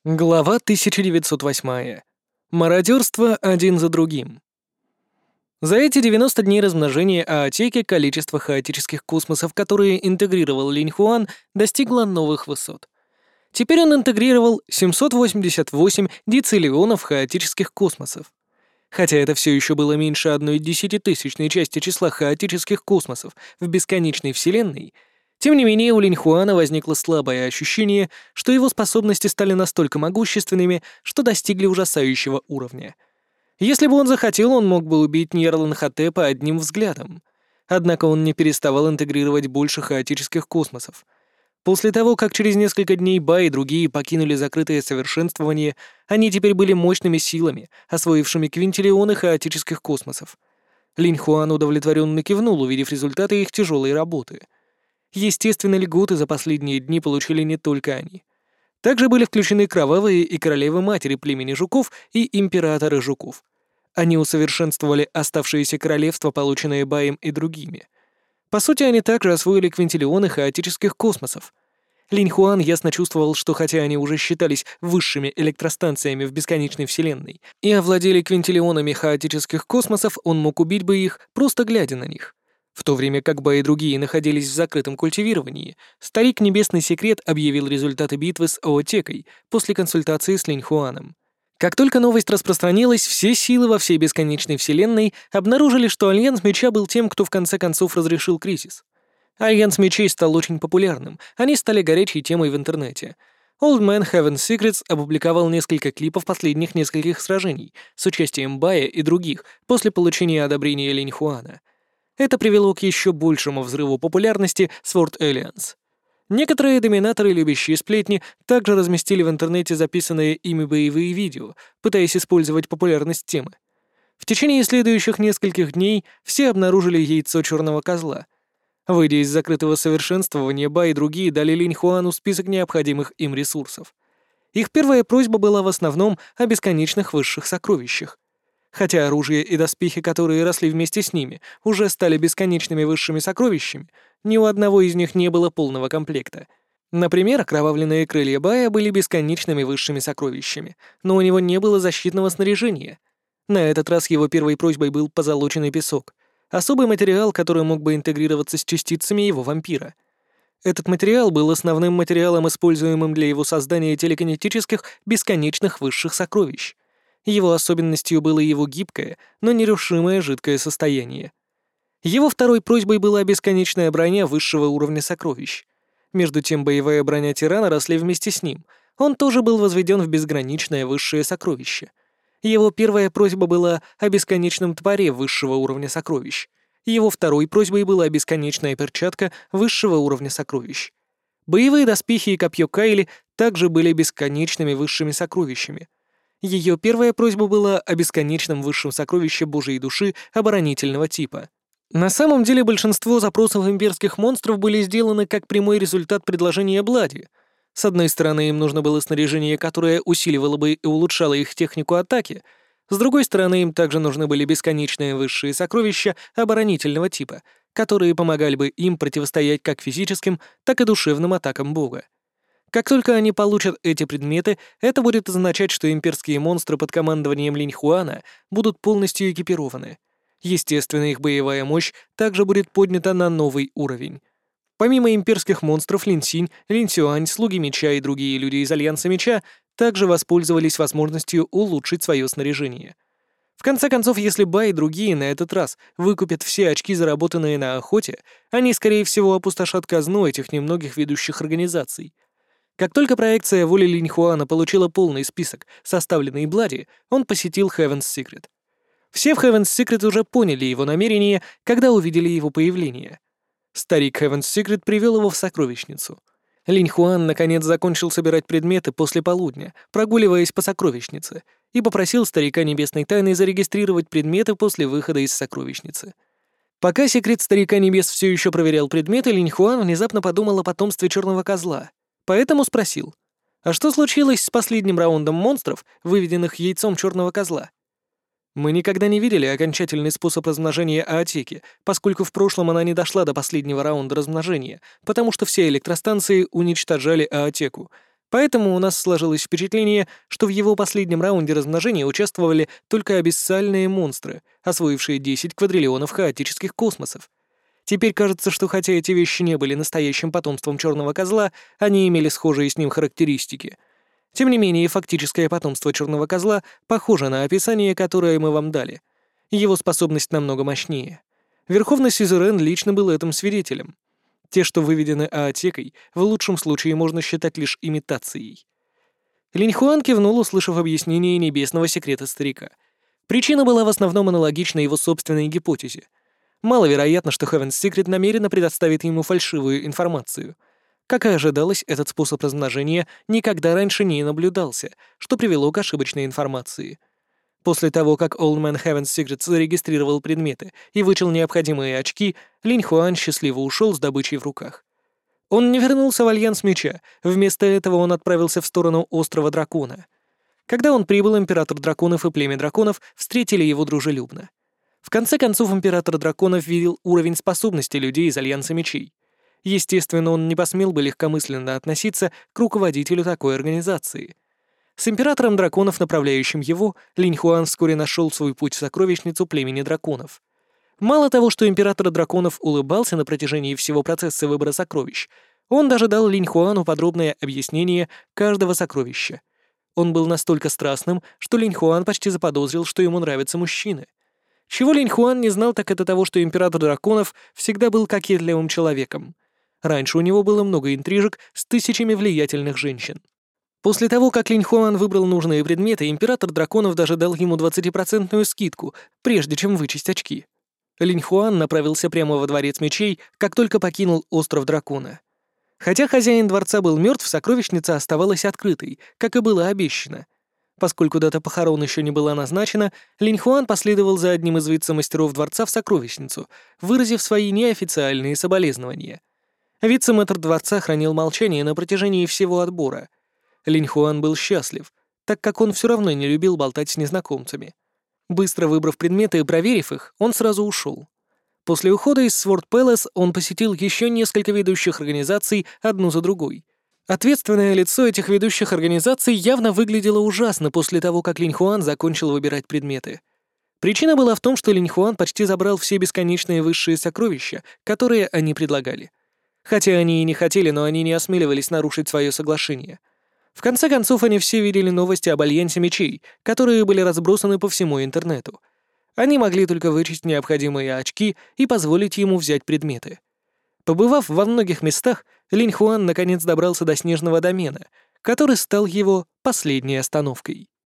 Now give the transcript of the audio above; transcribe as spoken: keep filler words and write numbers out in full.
Глава тысяча девятьсот восьмая. Мародерство один за другим. За эти девяносто дней размножения Аотеки количество хаотических космосов, которые интегрировал Линь Хуан, достигло новых высот. Теперь он интегрировал семьсот восемьдесят восемь дециллионов хаотических космосов. Хотя это все еще было меньше одной десятитысячной части числа хаотических космосов в бесконечной Вселенной, тем не менее у Линь Хуана возникло слабое ощущение, что его способности стали настолько могущественными, что достигли ужасающего уровня. Если бы он захотел, он мог бы убить Ньярланхотепа одним взглядом. Однако он не переставал интегрировать больше хаотических космосов. После того, как через несколько дней Ба и другие покинули закрытое совершенствование, они теперь были мощными силами, освоившими квинтиллионы хаотических космосов. Линь Хуан удовлетворенно кивнул, увидев результаты их тяжелой работы. Естественно, льготы за последние дни получили не только они. Также были включены кровавые и королевы-матери племени жуков и императоры жуков. Они усовершенствовали оставшиеся королевства, полученные Баем и другими. По сути, они также освоили квинтиллионы хаотических космосов. Линь Хуан ясно чувствовал, что хотя они уже считались высшими электростанциями в бесконечной вселенной и овладели квинтиллионами хаотических космосов, он мог убить бы их, просто глядя на них. В то время как Ба и другие находились в закрытом культивировании, старик Небесный Секрет объявил результаты битвы с Аотекой после консультации с Линь Хуаном. Как только новость распространилась, все силы во всей бесконечной вселенной обнаружили, что Альянс Меча был тем, кто в конце концов разрешил кризис. Альянс Мечей стал очень популярным, они стали горячей темой в интернете. Old Man Heaven Secrets опубликовал несколько клипов последних нескольких сражений с участием Бая и других после получения одобрения Линь Хуана. Это привело к еще большему взрыву популярности Sword Alliance. Некоторые доминаторы, любящие сплетни, также разместили в интернете записанные ими боевые видео, пытаясь использовать популярность темы. В течение следующих нескольких дней все обнаружили яйцо черного козла. Выйдя из закрытого совершенствования, Ба и другие дали Линь Хуану список необходимых им ресурсов. Их первая просьба была в основном о бесконечных высших сокровищах. Хотя оружие и доспехи, которые росли вместе с ними, уже стали бесконечными высшими сокровищами, ни у одного из них не было полного комплекта. Например, окровавленные крылья Бая были бесконечными высшими сокровищами, но у него не было защитного снаряжения. На этот раз его первой просьбой был позолоченный песок, особый материал, который мог бы интегрироваться с частицами его вампира. Этот материал был основным материалом, используемым для его создания телекинетических бесконечных высших сокровищ. Его особенностью было его гибкое, но нерушимое жидкое состояние. Его второй просьбой была бесконечная броня высшего уровня сокровищ. Между тем боевая броня тирана росли вместе с ним. Он тоже был возведен в безграничное высшее сокровище. Его первая просьба была о бесконечном топоре высшего уровня сокровищ. Его второй просьбой была бесконечная перчатка высшего уровня сокровищ. Боевые доспехи и копье Кайли также были бесконечными высшими сокровищами. Ее первая просьба была о бесконечном высшем сокровище Божьей души оборонительного типа. На самом деле большинство запросов имперских монстров были сделаны как прямой результат предложения Блади. С одной стороны, им нужно было снаряжение, которое усиливало бы и улучшало их технику атаки, с другой стороны, им также нужны были бесконечные высшие сокровища оборонительного типа, которые помогали бы им противостоять как физическим, так и душевным атакам Бога. Как только они получат эти предметы, это будет означать, что имперские монстры под командованием Линь Хуана будут полностью экипированы. Естественно, их боевая мощь также будет поднята на новый уровень. Помимо имперских монстров, Лин Синь, Лин Сюань, Слуги Меча и другие люди из Альянса Меча также воспользовались возможностью улучшить свое снаряжение. В конце концов, если Ба и другие на этот раз выкупят все очки, заработанные на охоте, они, скорее всего, опустошат казну этих немногих ведущих организаций. Как только проекция воли Линь Хуана получила полный список, составленный Блади, он посетил Heaven's Secret. Все в Heaven's Secret уже поняли его намерение, когда увидели его появление. Старик Heaven's Secret привел его в сокровищницу. Линь Хуан наконец закончил собирать предметы после полудня, прогуливаясь по сокровищнице, и попросил старика Небесной Тайны зарегистрировать предметы после выхода из сокровищницы. Пока секрет старика Небес все еще проверял предметы, Линь Хуан внезапно подумал о потомстве Черного Козла. Поэтому спросил, а что случилось с последним раундом монстров, выведенных яйцом Черного Козла? Мы никогда не видели окончательный способ размножения Аотеки, поскольку в прошлом она не дошла до последнего раунда размножения, потому что все электростанции уничтожали Аотеку. Поэтому у нас сложилось впечатление, что в его последнем раунде размножения участвовали только абиссальные монстры, освоившие десять квадриллионов хаотических космосов. Теперь кажется, что хотя эти вещи не были настоящим потомством черного козла, они имели схожие с ним характеристики. Тем не менее, фактическое потомство черного козла похоже на описание, которое мы вам дали. Его способность намного мощнее. Верховный Сюзерен лично был этим свидетелем. Те, что выведены Аотекой, в лучшем случае можно считать лишь имитацией. Линьхуан кивнул, услышав объяснение небесного секрета старика. Причина была в основном аналогична его собственной гипотезе. Маловероятно, что Heaven's Secret намеренно предоставит ему фальшивую информацию. Как и ожидалось, этот способ размножения никогда раньше не наблюдался, что привело к ошибочной информации. После того, как Old Man Heaven's Secret зарегистрировал предметы и вычел необходимые очки, Линьхуан счастливо ушел с добычей в руках. Он не вернулся в Альянс Меча, вместо этого он отправился в сторону Острова Дракона. Когда он прибыл, Император Драконов и Племя Драконов встретили его дружелюбно. В конце концов, Император Драконов видел уровень способностей людей из Альянса Мечей. Естественно, он не посмел бы легкомысленно относиться к руководителю такой организации. С Императором Драконов, направляющим его, Линьхуан вскоре нашел свой путь в сокровищницу Племени Драконов. Мало того, что Император Драконов улыбался на протяжении всего процесса выбора сокровищ, он даже дал Линьхуану подробное объяснение каждого сокровища. Он был настолько страстным, что Линьхуан почти заподозрил, что ему нравятся мужчины. Чего Линьхуан не знал, так это того, что Император Драконов всегда был кокетливым человеком. Раньше у него было много интрижек с тысячами влиятельных женщин. После того, как Линьхуан выбрал нужные предметы, Император Драконов даже дал ему двадцатипроцентную скидку, прежде чем вычесть очки. Линьхуан направился прямо во Дворец Мечей, как только покинул Остров Дракона. Хотя хозяин дворца был мертв, сокровищница оставалась открытой, как и было обещано. Поскольку дата похорон еще не была назначена, Линьхуан последовал за одним из вице-мастеров дворца в сокровищницу, выразив свои неофициальные соболезнования. Вице-мэтр дворца хранил молчание на протяжении всего отбора. Линьхуан был счастлив, так как он все равно не любил болтать с незнакомцами. Быстро выбрав предметы и проверив их, он сразу ушел. После ухода из Sword Palace он посетил еще несколько ведущих организаций одну за другой. Ответственное лицо этих ведущих организаций явно выглядело ужасно после того, как Линьхуан закончил выбирать предметы. Причина была в том, что Линьхуан почти забрал все бесконечные высшие сокровища, которые они предлагали. Хотя они и не хотели, но они не осмеливались нарушить свое соглашение. В конце концов, они все видели новости об Альянсе Мечей, которые были разбросаны по всему интернету. Они могли только вычесть необходимые очки и позволить ему взять предметы. Побывав во многих местах, Линьхуан наконец добрался до снежного домена, который стал его последней остановкой.